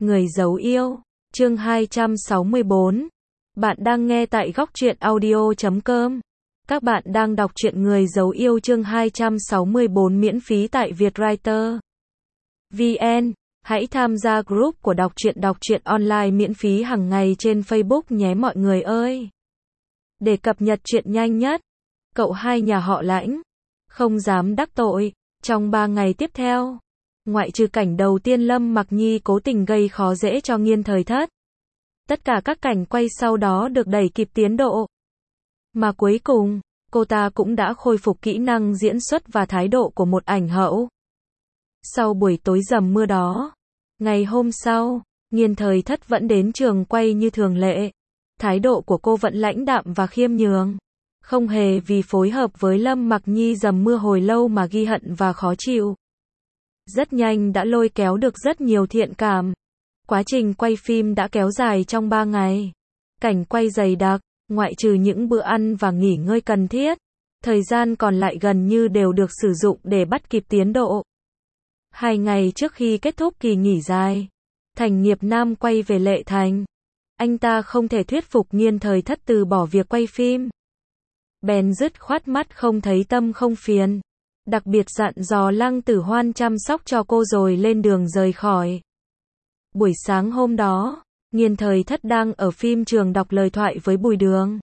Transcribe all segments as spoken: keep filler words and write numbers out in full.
Người giấu yêu, chương hai trăm sáu mươi bốn. Bạn đang nghe tại góc truyện audio chấm com. Các bạn đang đọc truyện Người giấu yêu chương hai trăm sáu mươi bốn miễn phí tại Vietwriter. vê en. Hãy tham gia group của đọc truyện đọc truyện online miễn phí hàng ngày trên Facebook nhé mọi người ơi. Để cập nhật truyện nhanh nhất, cậu hai nhà họ Lãnh không dám đắc tội. Trong ba ngày tiếp theo, ngoại trừ cảnh đầu tiên Lâm Mặc Nhi cố tình gây khó dễ cho Nghiên Thời Thất, tất cả các cảnh quay sau đó được đẩy kịp tiến độ. Mà cuối cùng, cô ta cũng đã khôi phục kỹ năng diễn xuất và thái độ của một ảnh hậu. Sau buổi tối dầm mưa đó, ngày hôm sau, Nghiên Thời Thất vẫn đến trường quay như thường lệ. Thái độ của cô vẫn lãnh đạm và khiêm nhường, không hề vì phối hợp với Lâm Mặc Nhi dầm mưa hồi lâu mà ghi hận và khó chịu. Rất nhanh đã lôi kéo được rất nhiều thiện cảm. Quá trình quay phim đã kéo dài trong ba ngày. Cảnh quay dày đặc, ngoại trừ những bữa ăn và nghỉ ngơi cần thiết, thời gian còn lại gần như đều được sử dụng để bắt kịp tiến độ. Hai ngày trước khi kết thúc kỳ nghỉ dài, Thành Nghiệp Nam quay về Lệ Thành. Anh ta không thể thuyết phục Nghiên Thời Thất từ bỏ việc quay phim, bèn dứt khoát mắt không thấy tâm không phiền, đặc biệt dặn dò Lăng Tử Hoan chăm sóc cho cô rồi lên đường rời khỏi. Buổi sáng hôm đó, Nghiên Thời Thất đang ở phim trường đọc lời thoại với Bùi Đường.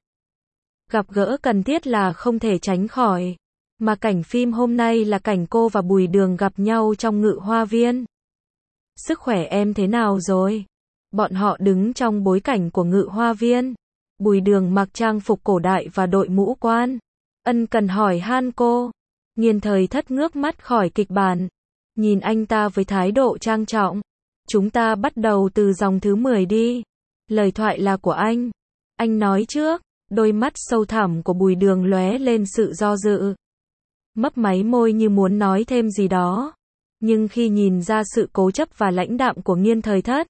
Gặp gỡ cần thiết là không thể tránh khỏi, mà cảnh phim hôm nay là cảnh cô và Bùi Đường gặp nhau trong Ngự Hoa Viên. Sức khỏe em thế nào rồi? Bọn họ đứng trong bối cảnh của Ngự Hoa Viên. Bùi Đường mặc trang phục cổ đại và đội mũ quan, ân cần hỏi han cô. Nghiên Thời Thất ngước mắt khỏi kịch bản, nhìn anh ta với thái độ trang trọng. Chúng ta bắt đầu từ dòng thứ mười đi. Lời thoại là của anh. Anh nói trước. Đôi mắt sâu thẳm của Bùi Đường lóe lên sự do dự. Mấp máy môi như muốn nói thêm gì đó. Nhưng khi nhìn ra sự cố chấp và lãnh đạm của Nghiên Thời Thất,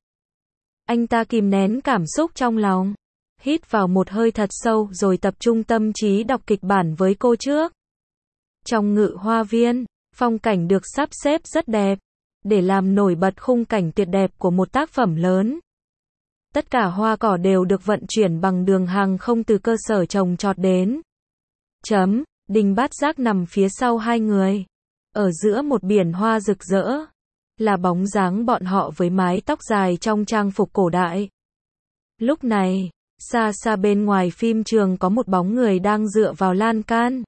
anh ta kìm nén cảm xúc trong lòng. Hít vào một hơi thật sâu rồi tập trung tâm trí đọc kịch bản với cô trước. Trong Ngự Hoa Viên, phong cảnh được sắp xếp rất đẹp, để làm nổi bật khung cảnh tuyệt đẹp của một tác phẩm lớn. Tất cả hoa cỏ đều được vận chuyển bằng đường hàng không từ cơ sở trồng trọt đến. Chấm, Đinh Bát Giác nằm phía sau hai người. Ở giữa một biển hoa rực rỡ, là bóng dáng bọn họ với mái tóc dài trong trang phục cổ đại. Lúc này, xa xa bên ngoài phim trường có một bóng người đang dựa vào lan can.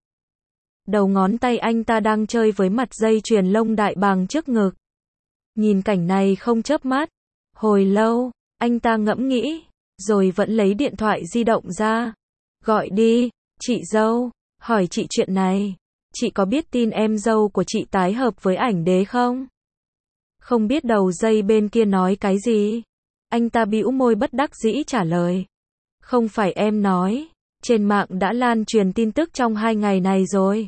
Đầu ngón tay anh ta đang chơi với mặt dây chuyền lông đại bàng trước ngực. Nhìn cảnh này không chớp mắt. Hồi lâu, anh ta ngẫm nghĩ, rồi vẫn lấy điện thoại di động ra. Gọi đi, chị dâu, hỏi chị chuyện này. Chị có biết tin em dâu của chị tái hợp với ảnh đế không? Không biết đầu dây bên kia nói cái gì. Anh ta bĩu môi bất đắc dĩ trả lời. Không phải em nói, trên mạng đã lan truyền tin tức trong hai ngày này rồi.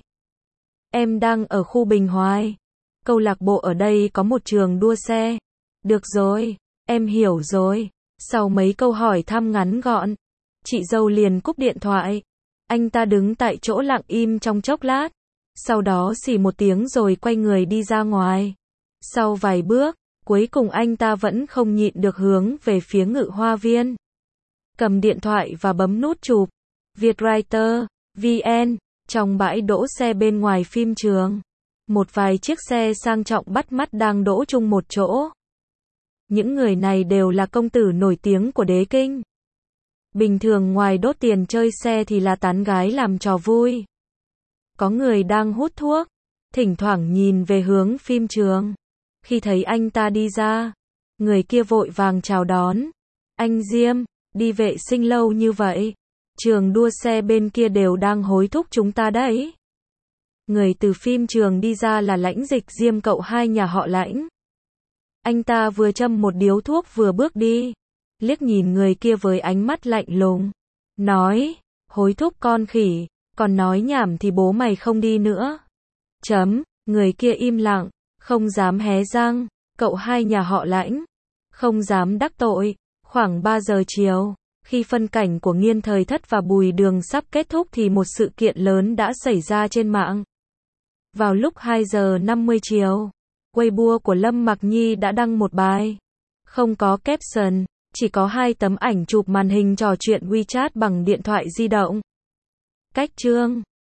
Em đang ở khu Bình Hoài. Câu lạc bộ ở đây có một trường đua xe. Được rồi, em hiểu rồi. Sau mấy câu hỏi thăm ngắn gọn, chị dâu liền cúp điện thoại. Anh ta đứng tại chỗ lặng im trong chốc lát. Sau đó xì một tiếng rồi quay người đi ra ngoài. Sau vài bước, cuối cùng anh ta vẫn không nhịn được hướng về phía Ngự Hoa Viên. Cầm điện thoại và bấm nút chụp. Vietwriter, vê en. Trong bãi đỗ xe bên ngoài phim trường, một vài chiếc xe sang trọng bắt mắt đang đỗ chung một chỗ. Những người này đều là công tử nổi tiếng của đế kinh. Bình thường ngoài đốt tiền chơi xe thì là tán gái làm trò vui. Có người đang hút thuốc, thỉnh thoảng nhìn về hướng phim trường. Khi thấy anh ta đi ra, người kia vội vàng chào đón. Anh Diêm, đi vệ sinh lâu như vậy. Trường đua xe bên kia đều đang hối thúc chúng ta đấy. Người từ phim trường đi ra là Lãnh Dịch Diêm cậu hai nhà họ Lãnh. Anh ta vừa châm một điếu thuốc vừa bước đi, liếc nhìn người kia với ánh mắt lạnh lùng. Nói, hối thúc con khỉ, còn nói nhảm thì bố mày không đi nữa. Chấm, người kia im lặng, không dám hé răng, cậu hai nhà họ Lãnh không dám đắc tội. Khoảng ba giờ chiều, khi phân cảnh của Nghiên Thời Thất và Bùi Đường sắp kết thúc thì một sự kiện lớn đã xảy ra trên mạng. Vào lúc hai giờ năm mươi chiều, Weibo của Lâm Mặc Nhi đã đăng một bài Không có caption, chỉ có hai tấm ảnh chụp màn hình trò chuyện WeChat bằng điện thoại di động. Cách chương